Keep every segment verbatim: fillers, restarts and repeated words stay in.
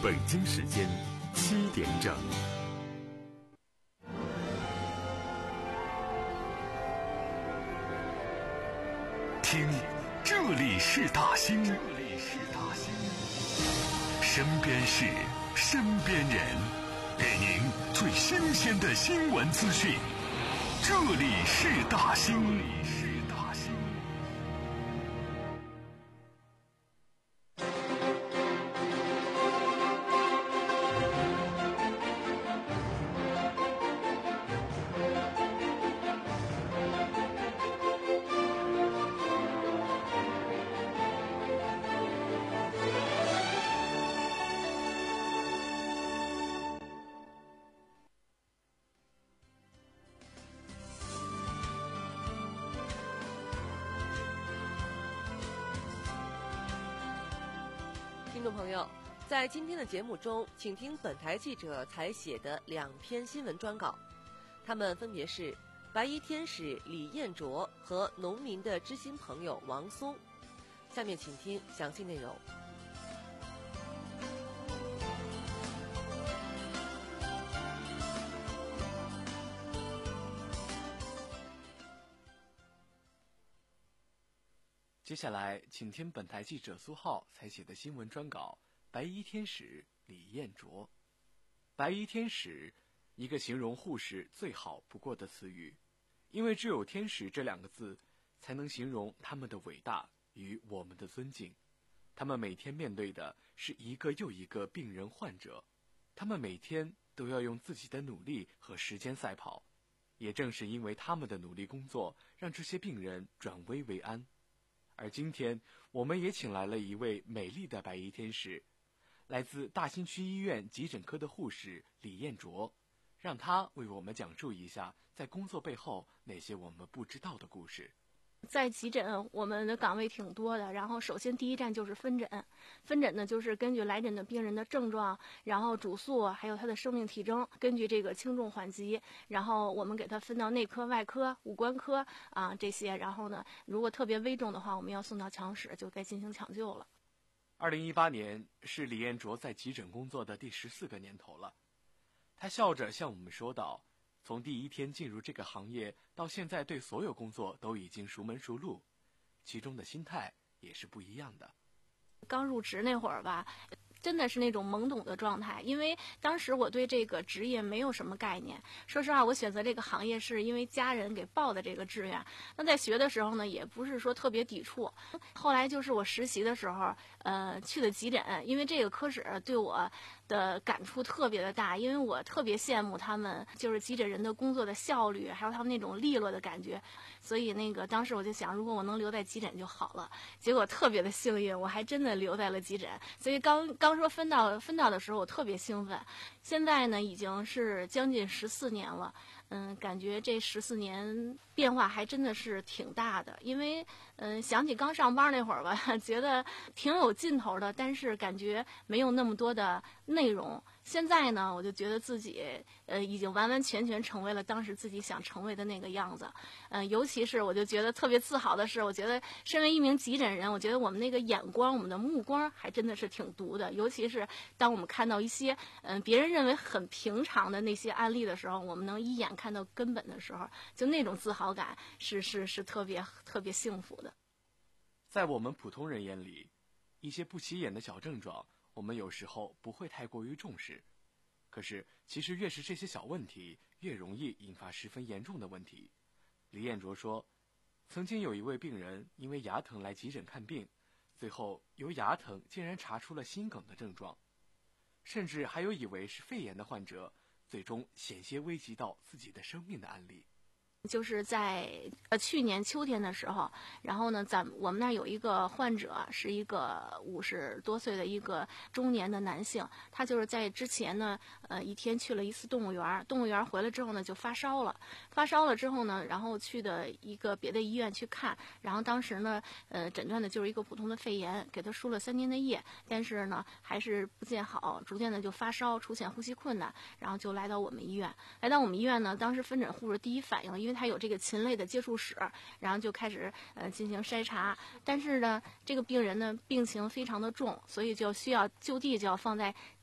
北京时间七点整。听，这里是大兴，这里是大兴，身边事，身边人，给您最新鲜的新闻资讯。这里是大兴，这里是大兴。 听众朋友，在今天的节目中，请听本台记者采写的两篇新闻专稿，他们分别是白衣天使李彦卓和农民的知心朋友王松。下面请听详细内容。 接下来，请听本台记者苏浩采写的新闻专稿《白衣天使李彦卓》。白衣天使，一个形容护士最好不过的词语，因为只有天使这两个字，才能形容他们的伟大与我们的尊敬。他们每天面对的是一个又一个病人患者，他们每天都要用自己的努力和时间赛跑。也正是因为他们的努力工作，让这些病人转危为安。而今天，我们也请来了一位美丽的白衣天使，来自大兴区医院急诊科的护士李彦卓，让他为我们讲述一下在工作背后那些我们不知道的故事。 在急诊，我们的岗位挺多的。然后，首先第一站就是分诊，分诊呢就是根据来诊的病人的症状，然后主诉，还有他的生命体征，根据这个轻重缓急，然后我们给他分到内科、外科、五官科啊这些。然后呢，如果特别危重的话，我们要送到抢室，就该进行抢救了。 二零一八年是李彦卓在急诊工作的第十四个年头了。他笑着向我们说道，从第一天进入这个行业到现在，对所有工作都已经熟门熟路，其中的心态也是不一样的。 刚入职那会儿吧，真的是那种懵懂的状态，因为当时我对这个职业没有什么概念。说实话，我选择这个行业是因为家人给报的这个志愿。那在学的时候呢，也不是说特别抵触。后来就是我实习的时候，呃，去的急诊，因为这个科室对我的感触特别的大，因为我特别羡慕他们就是急诊人的工作的效率，还有他们那种利落的感觉。所以那个当时我就想，如果我能留在急诊就好了。结果特别的幸运，我还真的留在了急诊。所以刚刚说分到分到的时候，我特别兴奋。现在呢，已经是将近十四年了。嗯，感觉这十四年变化还真的是挺大的。因为嗯，想起刚上班那会儿吧，觉得挺有劲头的，但是感觉没有那么多的内容。现在呢，我就觉得自己呃已经完完全全成为了当时自己想成为的那个样子。嗯、呃，尤其是我就觉得特别自豪的是，我觉得身为一名急诊人，我觉得我们那个眼光，我们的目光还真的是挺毒的。尤其是当我们看到一些嗯、呃、别人认为很平常的那些案例的时候，我们能一眼看到根本的时候，就那种自豪感是是是特别特别幸福的。 在我们普通人眼里，一些不起眼的小症状，我们有时候不会太过于重视，可是其实越是这些小问题，越容易引发十分严重的问题。李彦卓说，曾经有一位病人因为牙疼来急诊看病，最后由牙疼竟然查出了心梗的症状，甚至还有以为是肺炎的患者，最终险些危及到自己的生命的案例。 就是在呃去年秋天的时候，然后呢，咱我们那儿有一个患者，是一个五十多岁的一个中年的男性，他就是在之前呢，呃一天去了一次动物园，动物园回来之后呢就发烧了，发烧了之后呢，然后去的一个别的医院去看，然后当时呢，呃诊断的就是一个普通的肺炎，给他输了三天的液，但是呢还是不见好，逐渐的就发烧，出现呼吸困难，然后就来到我们医院，来到我们医院呢，当时分诊护士第一反应，因为他有这个禽类的接触史，然后就开始呃进行筛查，但是呢，这个病人呢病情非常的重，所以就需要就地就要放在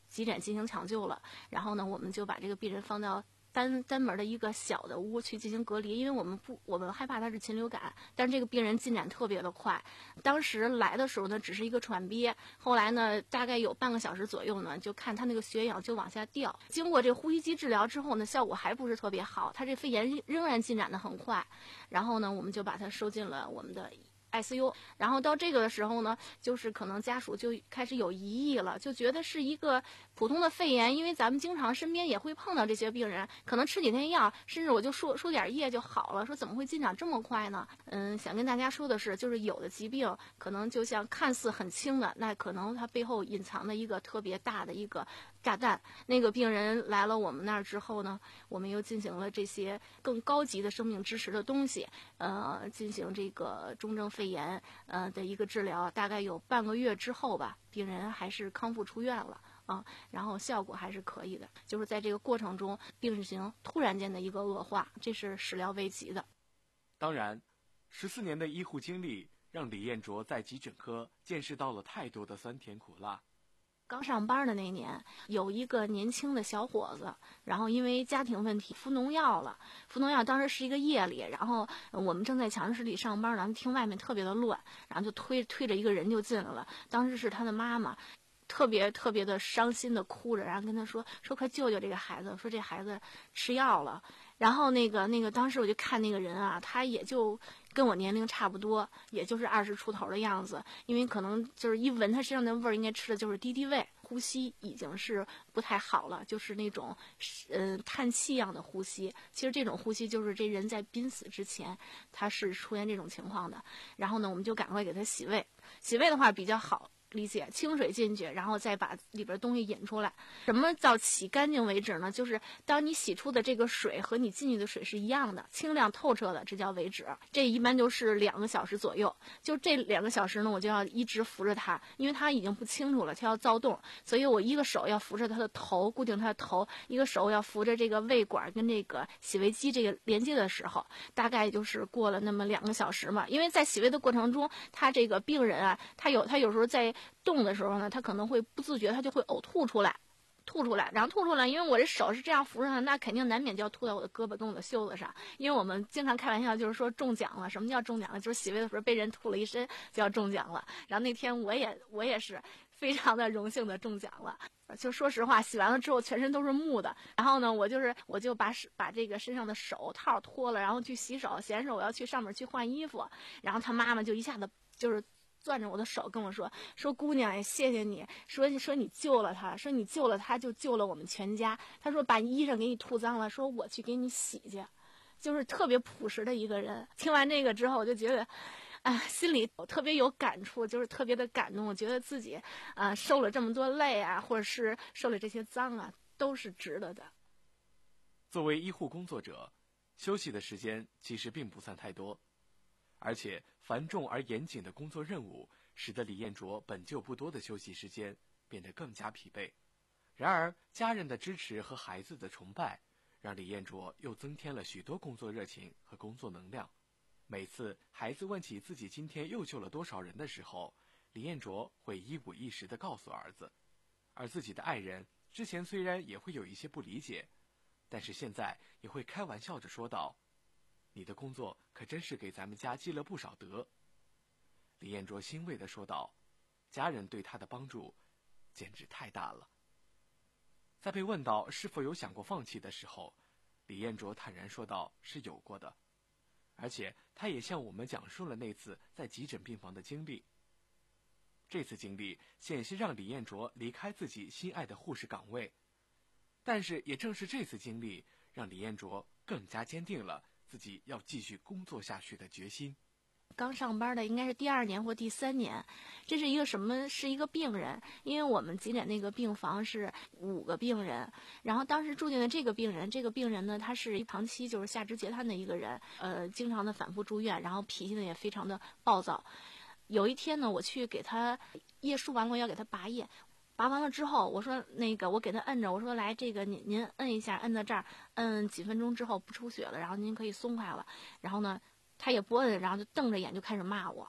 急诊进行抢救了，然后呢，我们就把这个病人放到单单门的一个小的屋去进行隔离，因为我们不，我们害怕他是禽流感，但是这个病人进展特别的快。当时来的时候呢，只是一个喘憋，后来呢，大概有半个小时左右呢，就看他那个血氧就往下掉。经过这个呼吸机治疗之后呢，效果还不是特别好，他这肺炎仍然进展的很快。然后呢，我们就把他收进了我们的I C U， 然后到这个的时候呢，就是可能家属就开始有疑义了，就觉得是一个普通的肺炎，因为咱们经常身边也会碰到这些病人，可能吃几天药，甚至我就输输点液就好了，说怎么会进展这么快呢？嗯，想跟大家说的是，就是有的疾病可能就像看似很轻的，那可能它背后隐藏的一个特别大的一个炸弹。那个病人来了我们那儿之后呢，我们又进行了这些更高级的生命支持的东西，呃，进行这个重症肺炎呃的一个治疗，大概有半个月之后吧，病人还是康复出院了啊，然后效果还是可以的。就是在这个过程中，病情突然间的一个恶化，这是始料未及的。 当然，十四年的医护经历让李彦卓在急诊科见识到了太多的酸甜苦辣。 刚上班的那年，有一个年轻的小伙子，然后因为家庭问题服农药了。服农药当时是一个夜里，然后我们正在强室里上班，然后听外面特别的乱，然后就推推着一个人就进来了。当时是他的妈妈，特别特别的伤心的哭着，然后跟他说说快救救这个孩子，说这孩子吃药了。然后那个那个当时我就看那个人啊，他也就跟我年龄差不多，也就是二十出头的样子，因为可能就是一闻他身上的味儿，应该吃的就是敌敌畏，呼吸已经是不太好了，就是那种嗯、呃、叹气一样的呼吸。其实这种呼吸就是这人在濒死之前他是出现这种情况的。然后呢，我们就赶快给他洗胃，洗胃的话比较好理解，清水进去，然后再把里边东西引出来。什么叫洗干净为止呢？就是当你洗出的这个水和你进去的水是一样的，清亮透彻的，这叫为止。这一般就是两个小时左右。就这两个小时呢，我就要一直扶着他，因为他已经不清楚了，他要躁动，所以我一个手要扶着他的头，固定他的头，一个手要扶着这个胃管跟这个洗胃机这个连接的时候，大概就是过了那么两个小时嘛。因为在洗胃的过程中，他这个病人啊，他有他有时候在动的时候呢，他可能会不自觉，他就会呕吐出来，吐出来，然后吐出来，因为我这手是这样扶上的，那肯定难免就要吐到我的胳膊跟我的袖子上。因为我们经常开玩笑，就是说中奖了。什么叫中奖了？就是洗胃的时候被人吐了一身，就要中奖了。然后那天我也我也是非常的荣幸的中奖了。就说实话，洗完了之后全身都是木的。然后呢，我就是我就把把这个身上的手套脱了，然后去洗手，洗完手我要去上面去换衣服。然后他妈妈就一下子就是攥着我的手跟我说说姑娘，谢谢你，说说你救了他，说你救了他就救了我们全家。他说把衣裳给你吐脏了，说我去给你洗去。就是特别朴实的一个人。听完这个之后，我就觉得啊，心里特别有感触，就是特别的感动。我觉得自己啊受了这么多累啊，或者是受了这些脏啊，都是值得的。 作为医护工作者，休息的时间其实并不算太多，而且繁重而严谨的工作任务使得李彦卓本就不多的休息时间变得更加疲惫。然而家人的支持和孩子的崇拜让李彦卓又增添了许多工作热情和工作能量。每次孩子问起自己今天又救了多少人的时候，李彦卓会一五一十地告诉儿子。而自己的爱人之前虽然也会有一些不理解，但是现在也会开玩笑着说道，你的工作可真是给咱们家积了不少德。李彦卓欣慰地说道，家人对他的帮助简直太大了。在被问到是否有想过放弃的时候，李彦卓坦然说道，是有过的。而且他也向我们讲述了那次在急诊病房的经历。这次经历险些让李彦卓离开自己心爱的护士岗位，但是也正是这次经历让李彦卓更加坚定了自己要继续工作下去的决心。 刚上班的应该是第二年或第三年，这是一个什么？是一个病人，因为我们急诊那个病房是五个病人，然后当时住进的这个病人，这个病人呢，他是长期就是下肢截瘫的一个人，呃，经常的反复住院，然后脾气呢也非常的暴躁。有一天呢，我去给他叶输完了，要给他拔叶。拔完了之后，我说那个我给他摁着，我说来这个您您摁一下，摁到这儿，摁几分钟之后不出血了，然后您可以松开了。然后呢，他也不摁，然后就瞪着眼就开始骂我，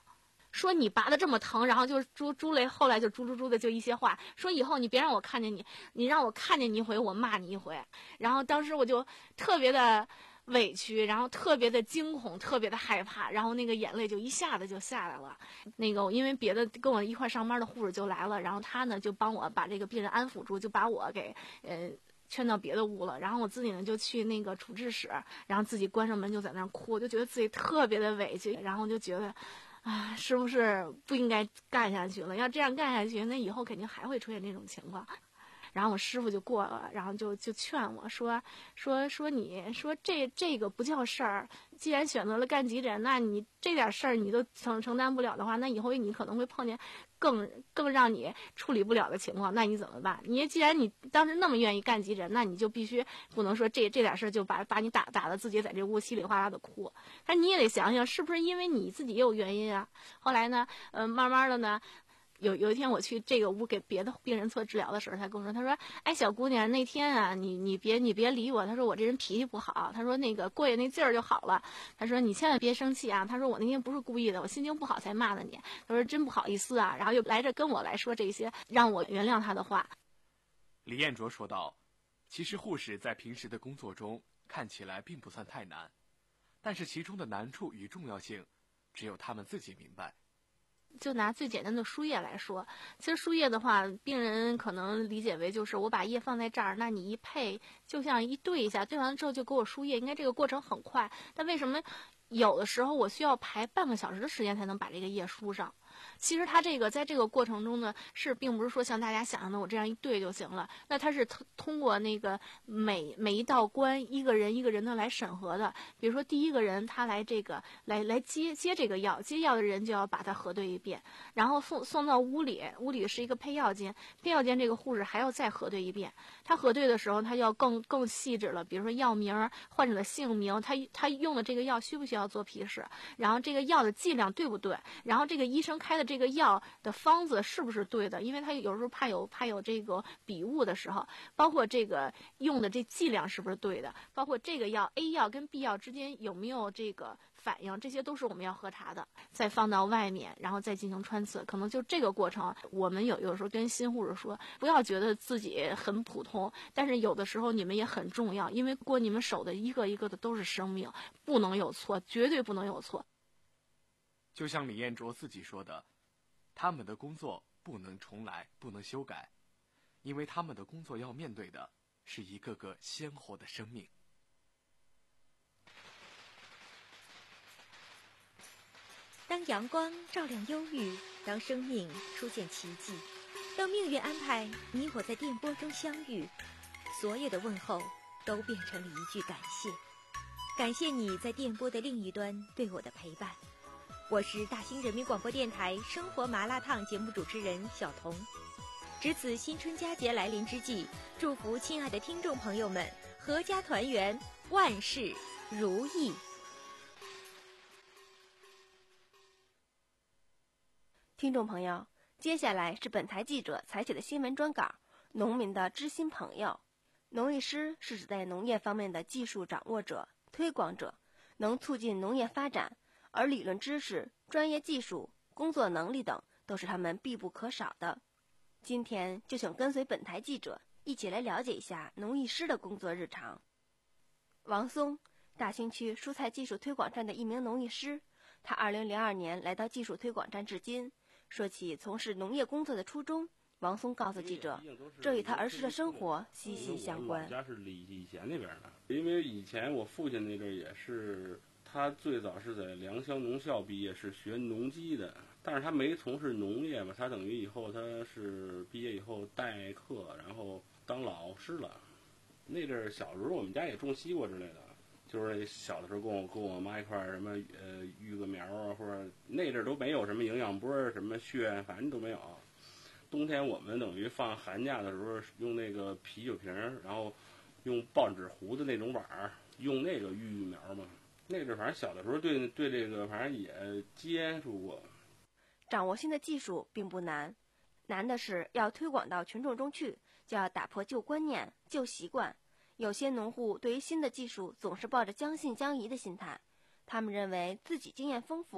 说你拔的这么疼，然后就猪猪嘞，后来就猪猪猪的就一些话，说以后你别让我看见你，你让我看见你一回，我骂你一回。然后当时我就特别的委屈，然后特别的惊恐，特别的害怕，然后那个眼泪就一下子就下来了。那个因为别的跟我一块上班的护士就来了，然后他呢就帮我把这个病人安抚住，就把我给呃劝到别的屋了。然后我自己呢就去那个处置室，然后自己关上门就在那儿哭，我就觉得自己特别的委屈，然后就觉得啊，是不是不应该干下去了？要这样干下去，那以后肯定还会出现这种情况。然后我师傅就过了，然后就就劝我说说说你说这这个不叫事儿，既然选择了干急诊，那你这点事儿你都承承担不了的话，那以后你可能会碰见更更让你处理不了的情况，那你怎么办？你既然你当时那么愿意干急诊，那你就必须不能说这这点事儿就把把你打打的自己在这屋稀里哗啦的哭，但你也得想想是不是因为你自己也有原因啊。后来呢，呃，慢慢的呢。有有一天我去这个屋给别的病人做治疗的时候，他跟我说，他说，哎，小姑娘，那天啊，你你别你别理我，他说我这人脾气不好，他说那个过去那劲儿就好了，他说你千万别生气啊，他说我那天不是故意的，我心情不好才骂的你，他说真不好意思啊，然后又来这跟我来说这些让我原谅他的话。 李彦卓说道，其实护士在平时的工作中看起来并不算太难，但是其中的难处与重要性只有他们自己明白。 就拿最简单的输液来说，其实输液的话，病人可能理解为就是我把液放在这儿，那你一配就像一对一下，对完了之后就给我输液，应该这个过程很快。但为什么有的时候我需要排半个小时的时间才能把这个液输上？其实它这个在这个过程中呢，是并不是说像大家想象的我这样一对就行了。那它是通过那个每每一道关一个人一个人的来审核的。比如说第一个人他来这个来来接接这个药，接药的人就要把它核对一遍，然后送送到屋里，屋里是一个配药间，配药间这个护士还要再核对一遍。他核对的时候，他要更更细致了，比如说药名、患者的姓名，他他用的这个药需不需要做批示，然后这个药的剂量对不对，然后这个医生开的这个药的方子是不是对的，因为他有时候怕有怕有这个笔误的时候，包括这个用的这剂量是不是对的，包括这个药 A 药跟 B 药之间有没有这个反应，这些都是我们要核查的。再放到外面，然后再进行穿刺，可能就这个过程，我们有有时候跟新护士说，不要觉得自己很普通，但是有的时候你们也很重要，因为过你们手的一个一个的都是生命，不能有错，绝对不能有错。 就像李彦卓自己说的，他们的工作不能重来，不能修改，因为他们的工作要面对的是一个个鲜活的生命。 当阳光照亮忧郁，当生命出现奇迹，当命运安排你我在电波中相遇，所有的问候都变成了一句感谢。感谢你在电波的另一端对我的陪伴。我是大兴人民广播电台生活麻辣烫节目主持人小彤。值此新春佳节来临之际，祝福亲爱的听众朋友们阖家团圆，万事如意。 听众朋友，接下来是本台记者采写的新闻专稿《农民的知心朋友》。农艺师是指在农业方面的技术掌握者、推广者，能促进农业发展，而理论知识、专业技术、工作能力等都是他们必不可少的。今天就请跟随本台记者一起来了解一下农艺师的工作日常。王松，大兴区蔬菜技术推广站的一名农艺师，他二零零二年来到技术推广站至今。说起从事农业工作的初衷，王松告诉记者，这与他儿时的生活息息相关。 我家是李义贤那边的，因为以前我父亲那阵也是，他最早是在良乡农校毕业，是学农机的，但是他没从事农业吧，他等于以后他是毕业以后代课，然后当老师了。那阵儿小时候我们家也种西瓜之类的。就是小的时候跟我跟我妈一块儿什么呃育个苗啊，或者那阵儿都没有什么营养波什么血，反正都没有。冬天我们等于放寒假的时候用那个啤酒瓶，然后用报纸糊的那种碗儿，用那个育育苗嘛。那阵儿反正小的时候对对这个反正也接触过。 掌握新的技术并不难，难的是要推广到群众中去，就要打破旧观念、旧习惯。有些农户对于新的技术总是抱着将信将疑的心态，他们认为自己经验丰富，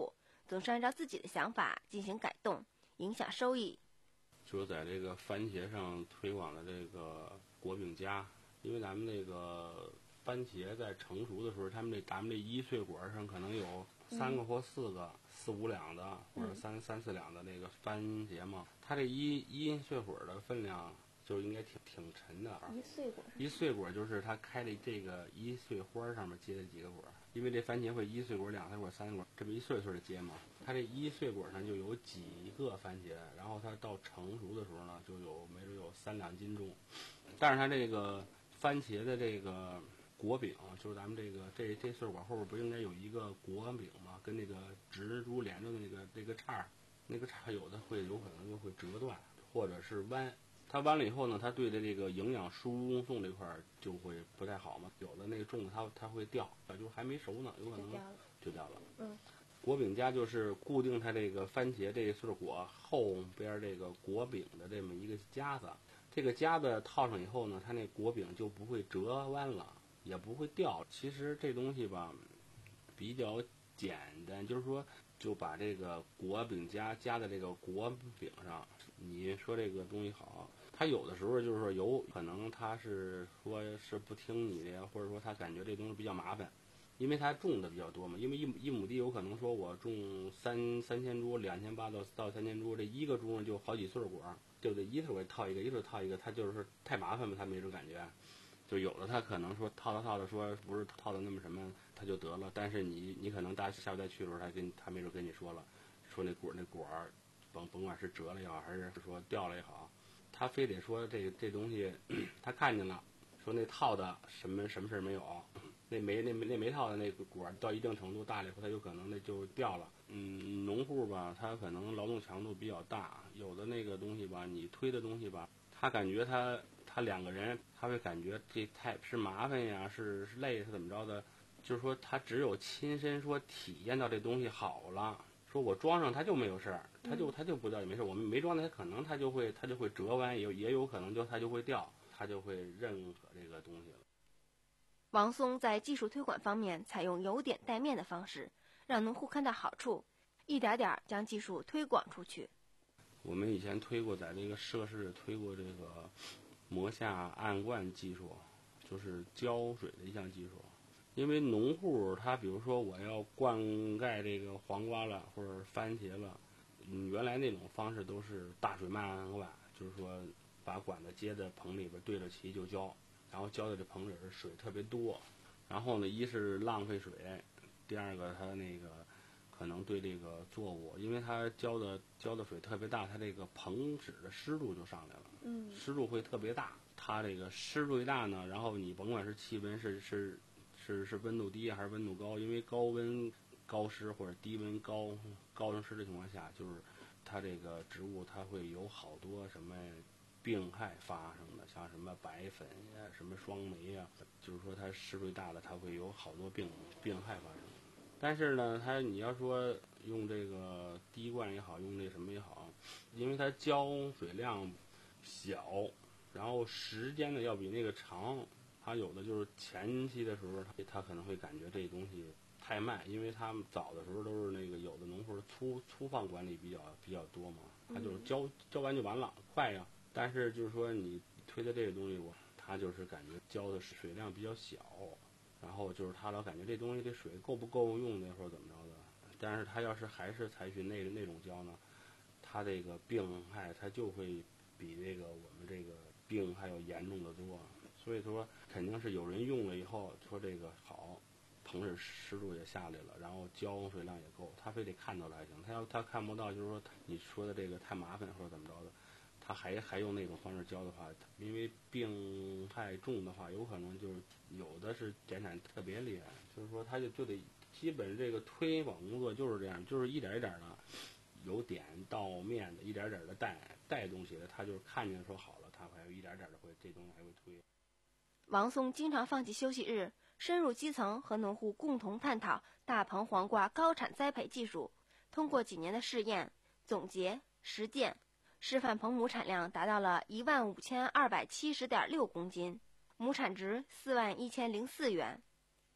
总是按照自己的想法进行改动，影响收益。 就是在这个番茄上推广的这个果饼夹，因为咱们这个番茄在成熟的时候，他们这咱们这一穗果上可能有三个或四个、嗯、四五两的，或者三、嗯、三四两的那个番茄嘛，它这一一穗果的分量就应该挺挺沉的。 一穗果， 一穗果就是它开的这个一穗花上面结的几个果，因为这番茄会一穗果、两穗果、三穗果，这不一穗穗的结嘛。它这一穗果上就有几个番茄，然后它到成熟的时候呢，就有没准有三两斤重。但是它这个番茄的这个果饼，就是咱们这个这这穗果后边不应该有一个果饼吗？跟那个植株连着的那个这个叉，那个叉有的会有可能就会折断，或者是弯。它弯了以后呢，它对的这个营养输送这块就会不太好嘛。有的那个种子它它会掉，就还没熟呢，有可能就掉了。 嗯， 果饼夹就是固定它这个番茄这穗果后边这个果饼的这么一个夹子。这个夹子套上以后呢，它那果饼就不会折弯了，也不会掉。其实这东西吧比较简单，就是说就把这个果饼夹夹在这个果饼上。你说这个东西好，他有的时候就是说有可能他是说是不听你的呀，或者说他感觉这东西比较麻烦，因为他种的比较多嘛。因为一一亩地有可能说我种三三千株、两千八到到三千株，这一个株呢就好几穗果，就得一穗果套一个，一穗套一个，他就是太麻烦嘛，他没这感觉。就有的他可能说套套套的说不是套的那么什么，他就得了。但是你你可能大下回再去的时候，他跟他没准跟你说了，说那果那果儿。甭甭管是折了也好，还是说掉了也好，他非得说这这东西他看见了，说那套的什么什么事没有，那没那那没套的那个果到一定程度大了以后，它有可能那就掉了。嗯，农户吧，他可能劳动强度比较大，有的那个东西吧，你推的东西吧，他感觉他他两个人，他会感觉这太是麻烦呀，是是累是怎么着的，就是说他只有亲身说体验到这东西好了。说我装上它就没有事儿，它就它就不掉也没事。我们没装它，可能它就会它就会折弯，也也有可能就它就会掉，它就会认可这个东西了。 王松在技术推广方面采用由点带面的方式，让农户看到好处，一点点将技术推广出去。 我们以前推过，在这个涉事推过这个磨下暗灌技术，就是浇水的一项技术。因为农户他比如说我要灌溉这个黄瓜了或者番茄了，嗯，原来那种方式都是大水漫灌，就是说把管子接在棚里边对着齐就浇，然后浇的这棚里边水特别多，然后呢一是浪费水，第二个它那个可能对这个作物，因为它浇的浇的水特别大，它这个棚纸的湿度就上来了， 嗯， 湿度会特别大，它这个湿度一大呢，然后你甭管是气温是是是是温度低还是温度高，因为高温高湿或者低温高高温湿的情况下，就是它这个植物它会有好多什么病害发生的，像什么白粉呀、什么霜霉呀，就是说它湿度大了，它会有好多病病害发生。但是呢，它你要说用这个滴灌也好，用这什么也好，因为它浇水量小，然后时间呢要比那个长。它有的就是前期的时候，他他可能会感觉这东西太慢，因为他们早的时候都是那个有的农户粗粗放管理比较比较多嘛，他就是浇浇完就完了，快呀。但是就是说你推的这个东西，我他就是感觉浇的水量比较小，然后就是他老感觉这东西这水够不够用的或者怎么着的。但是他要是还是采取那那种浇呢，他这个病害他就会比这个我们这个病害要严重的多。所以说肯定是有人用了以后说这个好，棚里湿度也下来了，然后浇水量也够，他非得看到了还行。他要他看不到，就是说你说的这个太麻烦或者怎么着的，他还还用那种方式浇的话，因为病害重的话，有可能就是有的是减产特别厉害，就是说他就就得基本这个推广工作就是这样，就是一点一点的由点到面的，一点点的带带东西的，他就是看见说好了，他还有一点点的会这东西还会推。 王松经常放弃休息日，深入基层和农户共同探讨大棚黄瓜高产栽培技术。通过几年的试验、总结、实践，示范棚亩产量达到了一万五千二百七十点六公斤，亩产值四万一千零四元。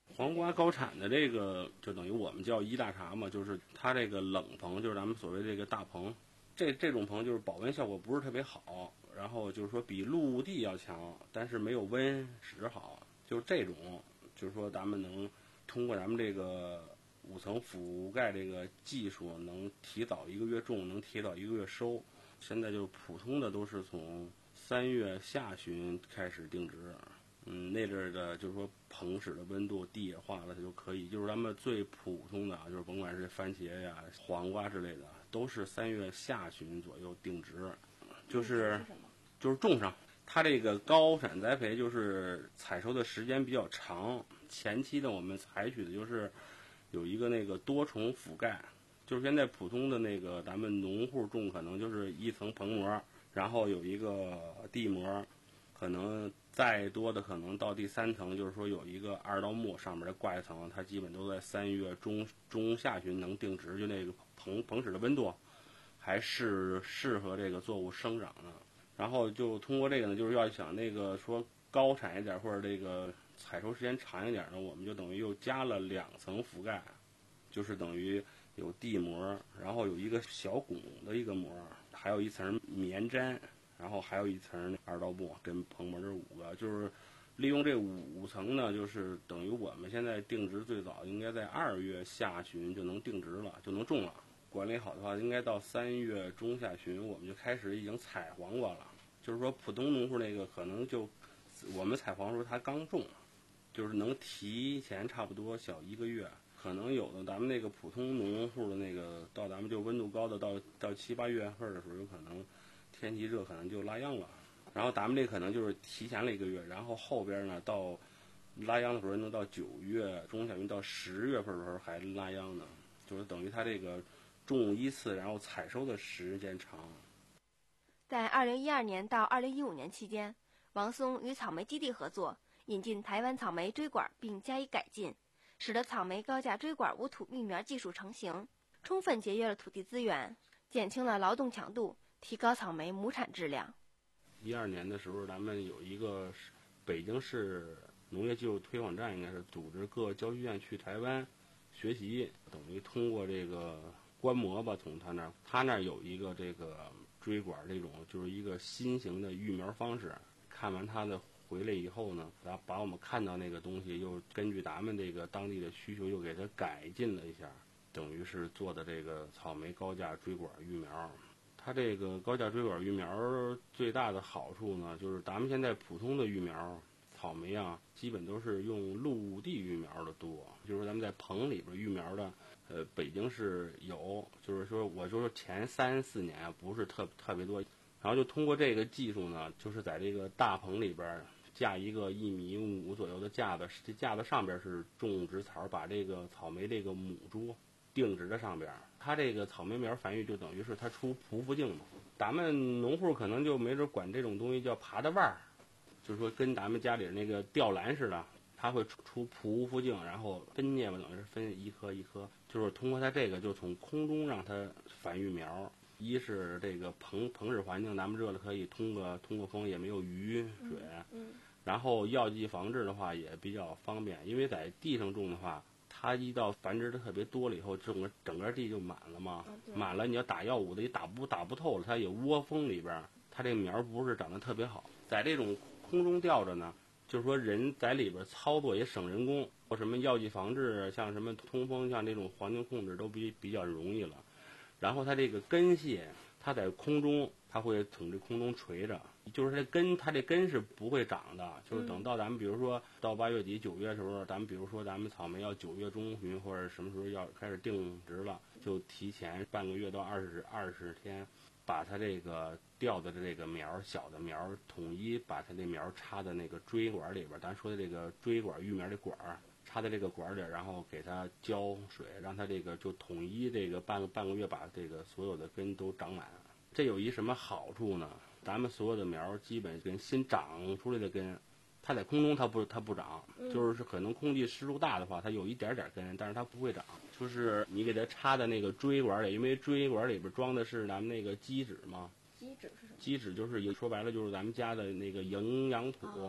黄瓜高产的这个就等于我们叫一大茬嘛，就是它这个冷棚，就是咱们所谓这个大棚，这这种棚就是保温效果不是特别好，然后就是说比陆地要强，但是没有温室好，就这种就是说咱们能通过咱们这个五层覆盖这个技术，能提早一个月种，能提早一个月收。现在就是普通的都是从三月下旬开始定植。嗯，那阵儿的就是说棚室的温度地也化了，它就可以。就是咱们最普通的啊，就是甭管是番茄呀、黄瓜之类的，都是三月下旬左右定植，就是就是种上。它这个高产栽培就是采收的时间比较长，前期的我们采取的就是有一个那个多重覆盖，就是现在普通的那个咱们农户种可能就是一层棚膜，然后有一个地膜。可能再多的可能到第三层，就是说有一个二道木上面再挂一层，它基本都在三月中中下旬能定植，就那个棚棚室的温度还是适合这个作物生长的。然后就通过这个呢，就是要想那个说高产一点或者这个采收时间长一点呢，我们就等于又加了两层覆盖，就是等于有地膜，然后有一个小拱的一个膜，还有一层棉毡。然后还有一层二道木跟棚膜，这五个就是利用这五层呢，就是等于我们现在定植最早应该在二月下旬就能定植了，就能种了。管理好的话，应该到三月中下旬我们就开始已经采黄瓜了。就是说普通农户那个可能就我们采黄瓜时候他刚种，就是能提前差不多小一个月。可能有的咱们那个普通农户的那个到咱们就温度高的到到七八月份的时候，有可能。天气热可能就拉秧了，然后咱们这可能就是提前了一个月，然后后边呢到拉秧的时候能到九月中下旬到十月份的时候还拉秧呢，就是等于它这个种一次，然后采收的时间长。 在二零一二年到二零一五年期间，王松与草莓基地合作，引进台湾草莓锥管并加以改进，使得草莓高价锥管无土育苗技术成型，充分节约了土地资源，减轻了劳动强度，提高草莓亩产质量。 一二年的时候，咱们有一个北京市农业技术推广站，应该是组织各教学院去台湾学习，等于通过这个观摩吧，从他那儿，他那儿有一个这个锥管这种，就是一个新型的育苗方式。看完他的回来以后呢，然后把我们看到那个东西，又根据咱们这个当地的需求，又给它改进了一下，等于是做的这个草莓高价锥管育苗。它这个高价锥管育苗最大的好处呢，就是咱们现在普通的育苗草莓啊，基本都是用陆地育苗的多，就是咱们在棚里边育苗的，呃，北京市有，就是说我就是前三四年啊，不是特特别多，然后就通过这个技术呢，就是在这个大棚里边架一个一米五左右的架子，这架子上边是种植槽，把这个草莓这个母株定植在上边，它这个草莓苗繁育就等于是它出匍匐茎嘛。咱们农户可能就没准管这种东西叫耙的腕儿，就是说跟咱们家里那个吊篮似的，它会出出匍匐茎，然后分叶嘛，等于是分一颗一颗，就是通过它这个就从空中让它繁育苗。一是这个棚棚室环境，咱们热了可以通过通过风，也没有雨水。 嗯。 然后药剂防治的话也比较方便，因为在地上种的话，它一到繁殖的特别多了以后，整个整个地就满了嘛，满了你要打药物的也打不打不透了，它有窝蜂里边，它这个苗不是长得特别好。在这种空中吊着呢，就是说人在里边操作也省人工，或什么药剂防治，像什么通风，像这种环境控制都比比较容易了。然后它这个根系，它在空中，它会从这空中垂着，就是它根，它这根是不会长的，就是等到咱们比如说到八月底九月的时候，咱们比如说咱们草莓要九月中旬或者什么时候要开始定植了，就提前半个月到二十二十天，把它这个吊的这个苗小的苗统一把它这苗插在那个锥管里边，咱说的这个锥管育苗的管儿。插在这个管里，然后给它浇水，让它这个就统一这个半个半个月把这个所有的根都长满。这有一什么好处呢？咱们所有的苗基本跟新长出来的根，它在空中它不它不长，就是可能空气湿度大的话，它有一点点根，但是它不会长。就是你给它插在那个锥管里，因为锥管里边装的是咱们那个基质嘛。 基质是什么？ 基质就是说白了就是咱们家的那个营养土。 哦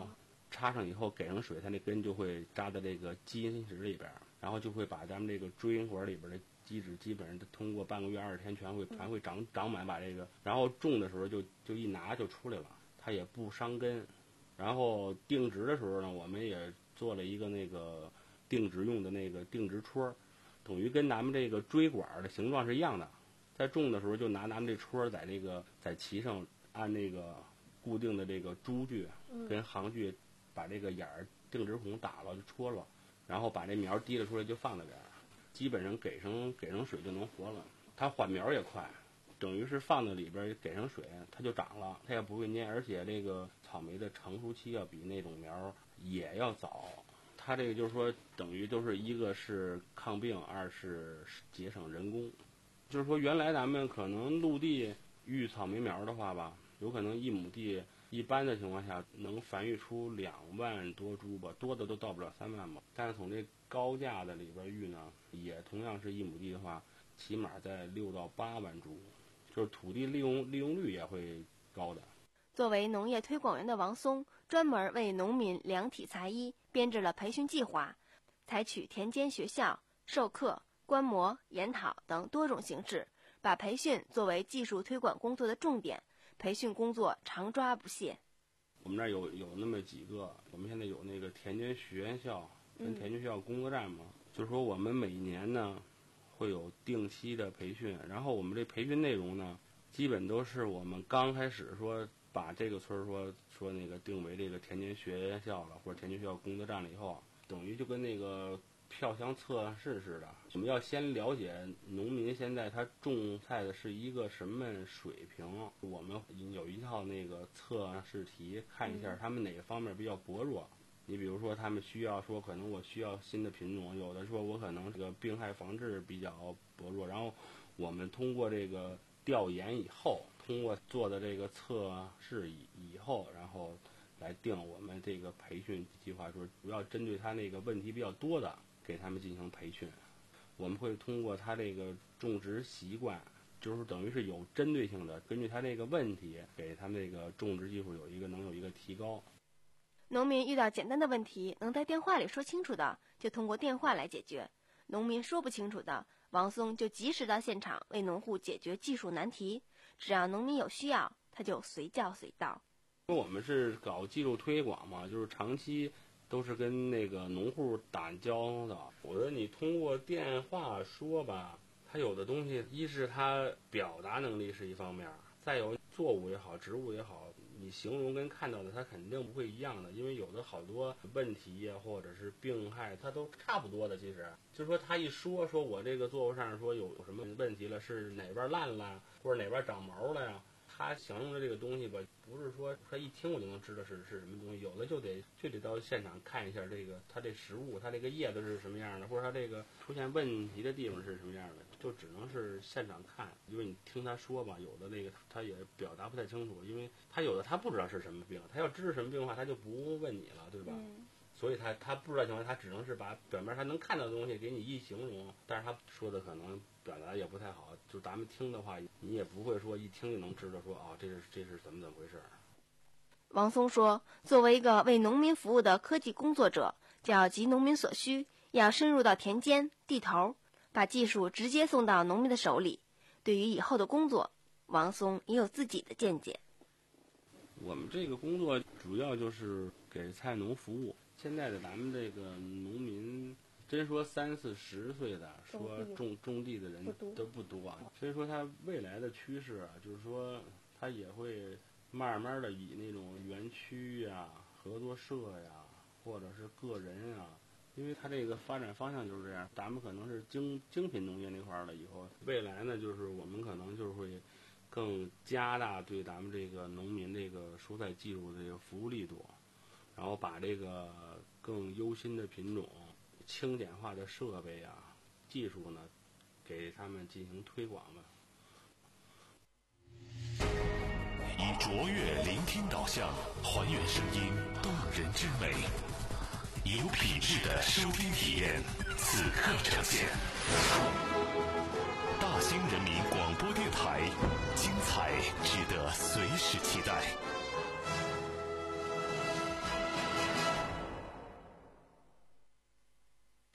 插上以后给上水，它那根就会扎在这个基因质里边，然后就会把咱们这个锥形管里边的基质基本上通过半个月二十天全会全会长长满，把这个然后种的时候就就一拿就出来了，它也不伤根。然后定植的时候呢，我们也做了一个那个定植用的那个定植戳，等于跟咱们这个锥管的形状是一样的。在种的时候就拿咱们这戳在那个在旗上按那个固定的这个珠具跟行具把这个眼儿定植孔打了就戳了，然后把这苗提了出来就放那边，基本上给上给上水就能活了。它缓苗也快，等于是放在里边给上水它就长了，它也不会蔫，而且这个草莓的成熟期要比那种苗也要早。它这个就是说等于都是一个是抗病，二是节省人工。就是说原来咱们可能陆地育草莓苗的话吧，有可能一亩地一般的情况下能繁育出两万多株吧，多的都到不了三万吧。但是从这高价的里边育呢，也同样是一亩地的话，起码在六到八万株，就是土地利用利用率也会高的。 作为农业推广员的王松，专门为农民量体裁衣，编制了培训计划，采取田间学校、授课、观摩、研讨等多种形式，把培训作为技术推广工作的重点，培训工作常抓不懈。 我们这儿有有那么几个，我们现在有那个田间学校跟田间学校工作站嘛，嗯、就是说我们每年呢会有定期的培训，然后我们这培训内容呢，基本都是我们刚开始说把这个村说说那个定为这个田间学校了，或者田间学校工作站了以后，等于就跟那个票箱测试似的，我们要先了解农民现在他种菜的是一个什么水平，我们有一套那个测试题，看一下他们哪个方面比较薄弱。你比如说他们需要说可能我需要新的品种，有的说我可能这个病害防治比较薄弱，然后我们通过这个调研以后，通过做的这个测试以以后，然后来定我们这个培训计划，说主要针对他那个问题比较多的给他们进行培训。我们会通过他这个种植习惯，就是等于是有针对性的，根据他这个问题给他们这个种植技术有一个能有一个提高。 农民遇到简单的问题能在电话里说清楚的，就通过电话来解决；农民说不清楚的，王松就及时到现场为农户解决技术难题。只要农民有需要，他就随叫随到。 我们是搞技术推广嘛，就是长期都是跟那个农户打交道。我说你通过电话说吧，他有的东西，一是他表达能力是一方面，再有作物也好，植物也好，你形容跟看到的它肯定不会一样的，因为有的好多问题呀、啊，或者是病害，它都差不多的。其实就是说他一说说我这个作物上说有什么问题了，是哪边烂了，或者哪边长毛了呀，他形容的这个东西吧，不是说他一听我就能知道是是什么东西，有的就得就得到现场看一下这个它这食物，它这个叶子是什么样的，或者它这个出现问题的地方是什么样的，就只能是现场看。因为你听他说吧，有的那个他也表达不太清楚，因为他有的他不知道是什么病，他要知道什么病的话，他就不问你了，对吧？嗯，所以他他不知道情况下，他只能是把表面他能看到的东西给你一形容，但是他说的可能表达也不太好，就咱们听的话，你也不会说一听就能知道说啊、哦，这是这是怎么怎么回事。 王松说，作为一个为农民服务的科技工作者，就要急农民所需，要深入到田间地头，把技术直接送到农民的手里。对于以后的工作，王松也有自己的见解。 我们这个工作主要就是给菜农服务。现在的咱们这个农民，真说三四十岁的说种种地的人都不多啊。所以说他未来的趋势啊，就是说他也会慢慢的以那种园区呀、合作社呀，或者是个人啊，因为它这个发展方向就是这样。咱们可能是精精品农业那块儿了，以后未来呢，就是我们可能就是会更加大对咱们这个农民这个蔬菜技术的这个服务力度，然后把这个更优新的品种、轻简化的设备啊、技术呢，给他们进行推广吧。 以卓越聆听导向，还原声音动人之美，有品质的收听体验，此刻呈现。大兴人民广播电台，精彩值得随时期待。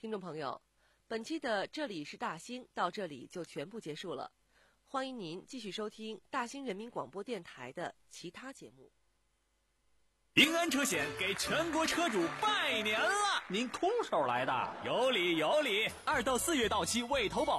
听众朋友，本期的这里是大兴到这里就全部结束了，欢迎您继续收听大兴人民广播电台的其他节目。 平安车险给全国车主拜年了！ 您空手来的？ 有理有理，二到四月到期未投保